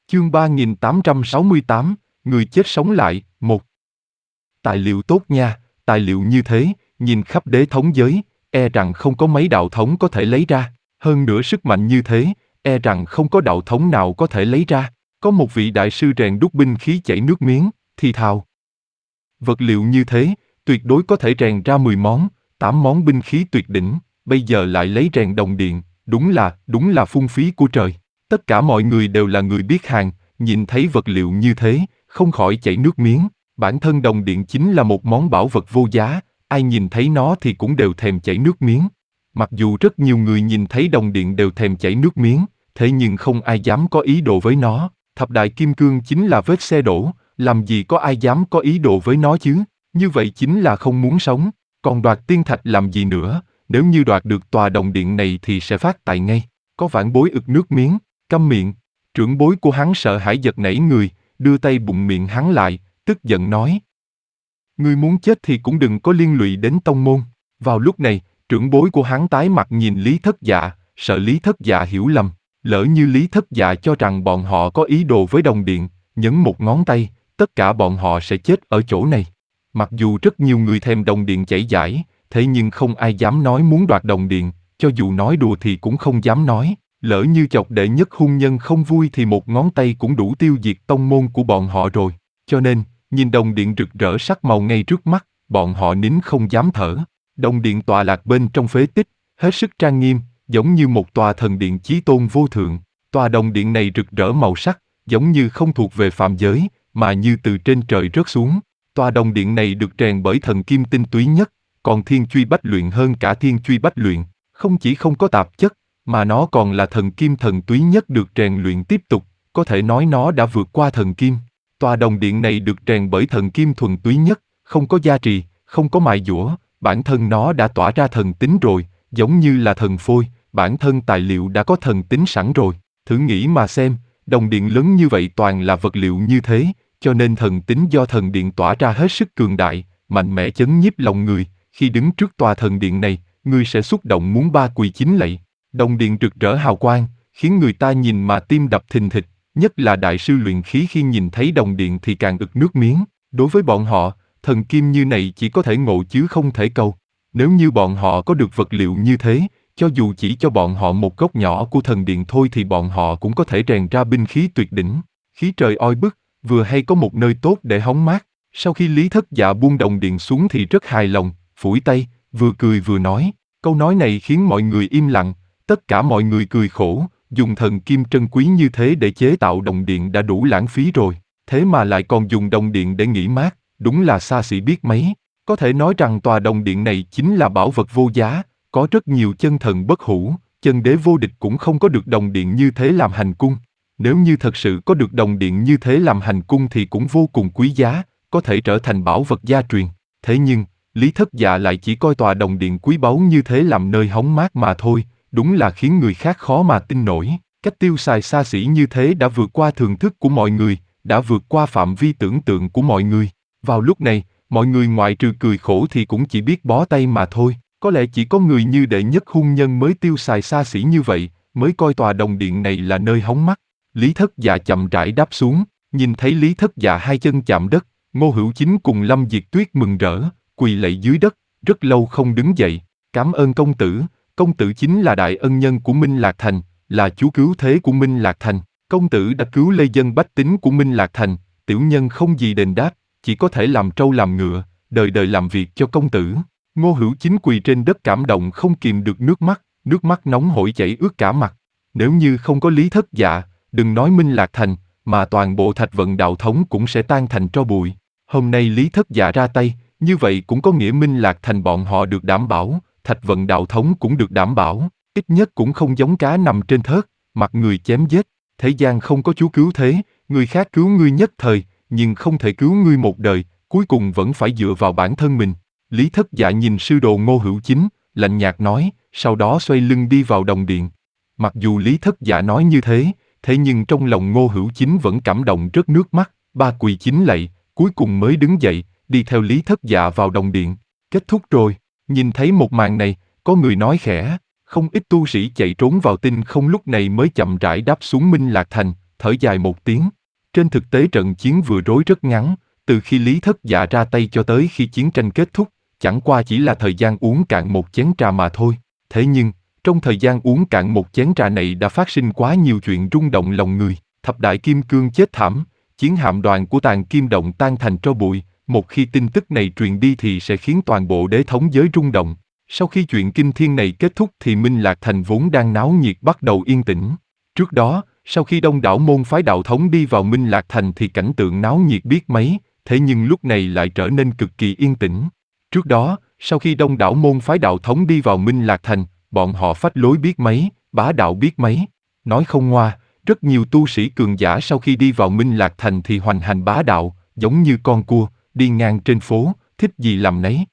Chương 3868, Người chết sống lại, 1. Tài liệu tốt nha, tài liệu như thế, nhìn khắp đế thống giới, e rằng không có mấy đạo thống có thể lấy ra. Hơn nữa sức mạnh như thế, e rằng không có đạo thống nào có thể lấy ra. Có một vị đại sư rèn đúc binh khí chảy nước miếng, thì thào. Vật liệu như thế, tuyệt đối có thể rèn ra 10 món, 8 món binh khí tuyệt đỉnh, bây giờ lại lấy rèn đồng điện, đúng là phung phí của trời. Tất cả mọi người đều là người biết hàng, nhìn thấy vật liệu như thế, không khỏi chảy nước miếng. Bản thân đồng điện chính là một món bảo vật vô giá, ai nhìn thấy nó thì cũng đều thèm chảy nước miếng. Mặc dù rất nhiều người nhìn thấy đồng điện đều thèm chảy nước miếng, thế nhưng không ai dám có ý đồ với nó. Thập đại kim cương chính là vết xe đổ, làm gì có ai dám có ý đồ với nó chứ? Như vậy chính là không muốn sống. Còn đoạt tiên thạch làm gì nữa? Nếu như đoạt được tòa đồng điện này thì sẽ phát tài ngay. Có vãn bối ực nước miếng, câm miệng. Trưởng bối của hắn sợ hãi giật nảy người, đưa tay bụng miệng hắn lại, tức giận nói. Ngươi muốn chết thì cũng đừng có liên lụy đến tông môn. Vào lúc này, trưởng bối của hắn tái mặt nhìn Lý Thất Dạ, sợ Lý Thất Dạ hiểu lầm. Lỡ như Lý Thất Dạ cho rằng bọn họ có ý đồ với đồng điện, nhấn một ngón tay, tất cả bọn họ sẽ chết ở chỗ này. Mặc dù rất nhiều người thèm đồng điện chảy dãi, thế nhưng không ai dám nói muốn đoạt đồng điện, cho dù nói đùa thì cũng không dám nói. Lỡ như chọc đệ nhất hung nhân không vui thì một ngón tay cũng đủ tiêu diệt tông môn của bọn họ rồi. Cho nên, nhìn đồng điện rực rỡ sắc màu ngay trước mắt, bọn họ nín không dám thở. Đồng điện tọa lạc bên trong phế tích, hết sức trang nghiêm, giống như một tòa thần điện chí tôn vô thượng. Tòa đồng điện này rực rỡ màu sắc, giống như không thuộc về phàm giới, mà như từ trên trời rớt xuống. Tòa đồng điện này được rèn bởi thần kim tinh túy nhất, còn thiên truy bách luyện hơn cả thiên truy bách luyện. Không chỉ không có tạp chất, mà nó còn là thần kim thần túy nhất được rèn luyện tiếp tục, có thể nói nó đã vượt qua thần kim. Tòa đồng điện này được rèn bởi thần kim thuần túy nhất, không có gia trì, không có mài dũa, bản thân nó đã tỏa ra thần tính rồi, giống như là thần phôi, bản thân tài liệu đã có thần tính sẵn rồi. Thử nghĩ mà xem, đồng điện lớn như vậy toàn là vật liệu như thế, cho nên thần tính do thần điện tỏa ra hết sức cường đại, mạnh mẽ chấn nhiếp lòng người. Khi đứng trước tòa thần điện này, người sẽ xúc động muốn ba quỳ chính lạy. Đồng điện rực rỡ hào quang, khiến người ta nhìn mà tim đập thình thịch, nhất là đại sư luyện khí khi nhìn thấy đồng điện thì càng ực nước miếng. Đối với bọn họ, thần kim như này chỉ có thể ngộ chứ không thể cầu. Nếu như bọn họ có được vật liệu như thế, cho dù chỉ cho bọn họ một góc nhỏ của thần điện thôi thì bọn họ cũng có thể rèn ra binh khí tuyệt đỉnh. Khí trời oi bức, vừa hay có một nơi tốt để hóng mát. Sau khi Lý Thất Dạ buông đồng điện xuống thì rất hài lòng, phủi tay, vừa cười vừa nói. Câu nói này khiến mọi người im lặng, tất cả mọi người cười khổ, dùng thần kim trân quý như thế để chế tạo đồng điện đã đủ lãng phí rồi. Thế mà lại còn dùng đồng điện để nghỉ mát, đúng là xa xỉ biết mấy. Có thể nói rằng tòa đồng điện này chính là bảo vật vô giá, có rất nhiều chân thần bất hủ, chân đế vô địch cũng không có được đồng điện như thế làm hành cung. Nếu như thật sự có được đồng điện như thế làm hành cung thì cũng vô cùng quý giá, có thể trở thành bảo vật gia truyền. Thế nhưng, Lý Thất Dạ lại chỉ coi tòa đồng điện quý báu như thế làm nơi hóng mát mà thôi, đúng là khiến người khác khó mà tin nổi. Cách tiêu xài xa xỉ như thế đã vượt qua thường thức của mọi người, đã vượt qua phạm vi tưởng tượng của mọi người. Vào lúc này, mọi người ngoại trừ cười khổ thì cũng chỉ biết bó tay mà thôi. Có lẽ chỉ có người như đệ nhất hung nhân mới tiêu xài xa xỉ như vậy, mới coi tòa đồng điện này là nơi hóng mát. Lý Thất Dạ chậm rãi đáp xuống, nhìn thấy Lý Thất Dạ hai chân chạm đất, Ngô Hữu Chính cùng Lâm Diệt Tuyết mừng rỡ, quỳ lạy dưới đất, rất lâu không đứng dậy. Cảm ơn công tử chính là đại ân nhân của Minh Lạc Thành, là chúa cứu thế của Minh Lạc Thành. Công tử đã cứu lê dân bách tính của Minh Lạc Thành, tiểu nhân không gì đền đáp, chỉ có thể làm trâu làm ngựa, đời đời làm việc cho công tử. Ngô Hữu Chính quỳ trên đất cảm động không kìm được nước mắt nóng hổi chảy ướt cả mặt. Nếu như không có Lý Thất Dạ, đừng nói Minh Lạc Thành, mà toàn bộ Thạch Vận đạo thống cũng sẽ tan thành tro bụi. Hôm nay Lý Thất Dạ ra tay, như vậy cũng có nghĩa Minh Lạc Thành bọn họ được đảm bảo, Thạch Vận đạo thống cũng được đảm bảo, ít nhất cũng không giống cá nằm trên thớt, mặt người chém giết. Thế gian không có chúa cứu thế, người khác cứu ngươi nhất thời, nhưng không thể cứu ngươi một đời, cuối cùng vẫn phải dựa vào bản thân mình. Lý Thất Dạ nhìn sư đồ Ngô Hữu Chính, lạnh nhạt nói, sau đó xoay lưng đi vào đồng điện. Mặc dù Lý Thất Dạ nói như thế, thế nhưng trong lòng Ngô Hữu Chính vẫn cảm động rớt nước mắt, ba quỳ chính lạy, cuối cùng mới đứng dậy, đi theo Lý Thất Dạ vào đồng điện. Kết thúc rồi, nhìn thấy một màn này, có người nói khẽ, không ít tu sĩ chạy trốn vào tinh không lúc này mới chậm rãi đáp xuống Minh Lạc Thành, thở dài một tiếng. Trên thực tế trận chiến vừa rồi rất ngắn, từ khi Lý Thất Dạ ra tay cho tới khi chiến tranh kết thúc, chẳng qua chỉ là thời gian uống cạn một chén trà mà thôi. Thế nhưng, trong thời gian uống cạn một chén trà này đã phát sinh quá nhiều chuyện rung động lòng người. Thập đại kim cương chết thảm, chiến hạm đoàn của Tàn Kim Động tan thành tro bụi. Một khi tin tức này truyền đi thì sẽ khiến toàn bộ đế thống giới rung động. Sau khi chuyện kinh thiên này kết thúc thì Minh Lạc Thành vốn đang náo nhiệt bắt đầu yên tĩnh. Trước đó, sau khi đông đảo môn phái đạo thống đi vào Minh Lạc Thành thì cảnh tượng náo nhiệt biết mấy, thế nhưng lúc này lại trở nên cực kỳ yên tĩnh. Trước đó, sau khi đông đảo môn phái đạo thống đi vào Minh Lạc Thành, bọn họ phách lối biết mấy, bá đạo biết mấy. Nói không ngoa, rất nhiều tu sĩ cường giả sau khi đi vào Minh Lạc Thành thì hoành hành bá đạo, giống như con cua, đi ngang trên phố, thích gì làm nấy.